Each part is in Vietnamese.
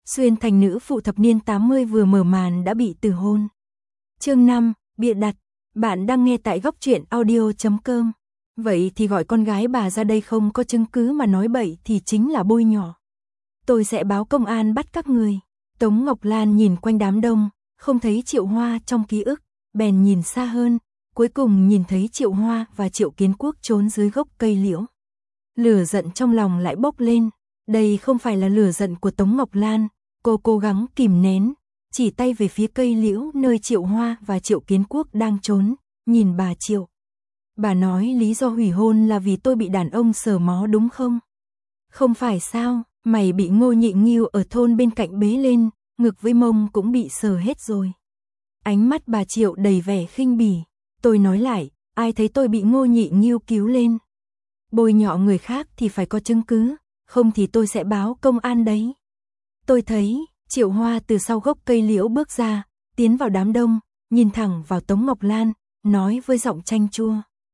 Xuyên thành nữ phụ thập niên 80 vừa mở màn đã bị từ hôn. Chương 5, bịa đặt. Bạn đang nghe tại góc truyện audio.com. Vậy thì gọi con gái bà ra đây, không có chứng cứ mà nói bậy thì chính là bôi nhỏ. Tôi sẽ báo công an bắt các người. Tống Ngọc Lan nhìn quanh đám đông, không thấy Triệu Hoa trong ký ức, bèn nhìn xa hơn, cuối cùng nhìn thấy Triệu Hoa và Triệu Kiến Quốc trốn dưới gốc cây liễu. Lửa giận trong lòng lại bốc lên, đây không phải là lửa giận của Tống Ngọc Lan, cô cố gắng kìm nén, chỉ tay về phía cây liễu nơi Triệu Hoa và Triệu Kiến Quốc đang trốn, nhìn bà Triệu. Bà nói lý do hủy hôn là vì tôi bị đàn ông sờ mó đúng không? Không phải sao, mày bị Ngô Nhị Nghiêu ở thôn bên cạnh bế lên, ngực với mông cũng bị sờ hết rồi. Ánh mắt bà Triệu đầy vẻ khinh bỉ. Tôi nói lại, ai thấy tôi bị Ngô Nhị Nghiêu cứu lên? Bôi nhọ người khác thì phải có chứng cứ, không thì tôi sẽ báo công an đấy. Tôi thấy, Triệu Hoa từ sau gốc cây liễu bước ra, tiến vào đám đông, nhìn thẳng vào Tống Ngọc Lan, nói với giọng chanh chua.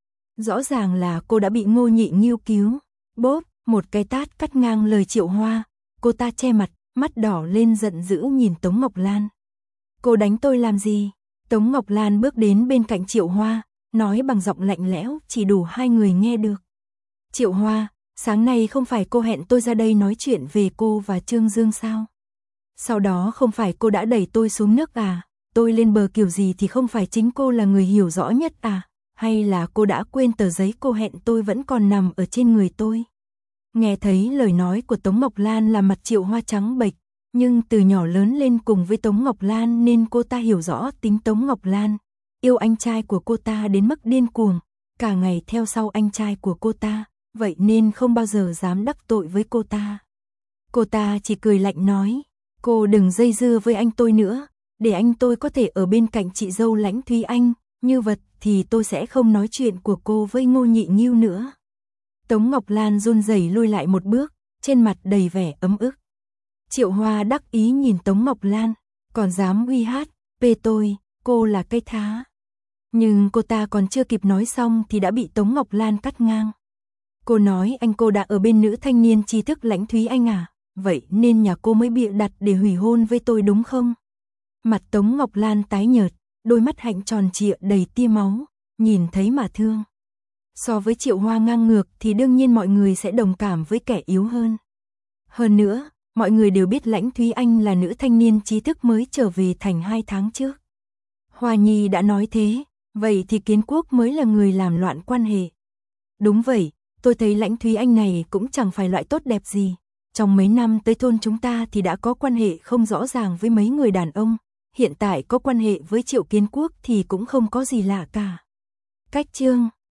Rõ ràng là cô đã bị Ngô Nhị Nghiêu cứu. Bốp, một cái tát cắt ngang lời Triệu Hoa, cô ta che mặt, mắt đỏ lên giận dữ nhìn Tống Ngọc Lan. Cô đánh tôi làm gì? Tống Ngọc Lan bước đến bên cạnh Triệu Hoa, nói bằng giọng lạnh lẽo chỉ đủ hai người nghe được. Triệu Hoa, sáng nay không phải cô hẹn tôi ra đây nói chuyện về cô và Trương Dương sao? Sau đó không phải cô đã đẩy tôi xuống nước à? Tôi lên bờ kiểu gì thì không phải chính cô là người hiểu rõ nhất à? Hay là cô đã quên tờ giấy cô hẹn tôi vẫn còn nằm ở trên người tôi? Nghe thấy lời nói của Tống Ngọc Lan là mặt Triệu Hoa trắng bệch, nhưng từ nhỏ lớn lên cùng với Tống Ngọc Lan nên cô ta hiểu rõ tính Tống Ngọc Lan, yêu anh trai của cô ta đến mức điên cuồng, cả ngày theo sau anh trai của cô ta, vậy nên không bao giờ dám đắc tội với cô ta. Cô ta chỉ cười lạnh nói, cô đừng dây dưa với anh tôi nữa, để anh tôi có thể ở bên cạnh chị dâu Lãnh Thúy Anh, như vậy thì tôi sẽ không nói chuyện của cô với Ngô Nhị Nghiêu nữa. Tống Ngọc Lan run rẩy lùi lại một bước, trên mặt đầy vẻ ấm ức. Triệu Hoa đắc ý nhìn Tống Ngọc Lan, còn dám uy hát, bê tôi, cô là cây thá. Nhưng cô ta còn chưa kịp nói xong thì đã bị Tống Ngọc Lan cắt ngang. Cô nói anh cô đã ở bên nữ thanh niên trí thức Lãnh Thúy Anh à, vậy nên nhà cô mới bịa đặt để hủy hôn với tôi đúng không? Mặt Tống Ngọc Lan tái nhợt, đôi mắt hạnh tròn trịa đầy tia máu, nhìn thấy mà thương. So với Triệu Hoa ngang ngược thì đương nhiên mọi người sẽ đồng cảm với kẻ yếu hơn. Hơn nữa, mọi người đều biết Lãnh Thúy Anh là nữ thanh niên trí thức mới trở về thành 2 tháng trước. Hoa Nhi đã nói thế, vậy thì Kiến Quốc mới là người làm loạn quan hệ. Đúng vậy, tôi thấy Lãnh Thúy Anh này cũng chẳng phải loại tốt đẹp gì. Trong mấy năm tới thôn chúng ta thì đã có quan hệ không rõ ràng với mấy người đàn ông, hiện tại có quan hệ với Triệu Kiến Quốc thì cũng không có gì lạ cả. Cách chương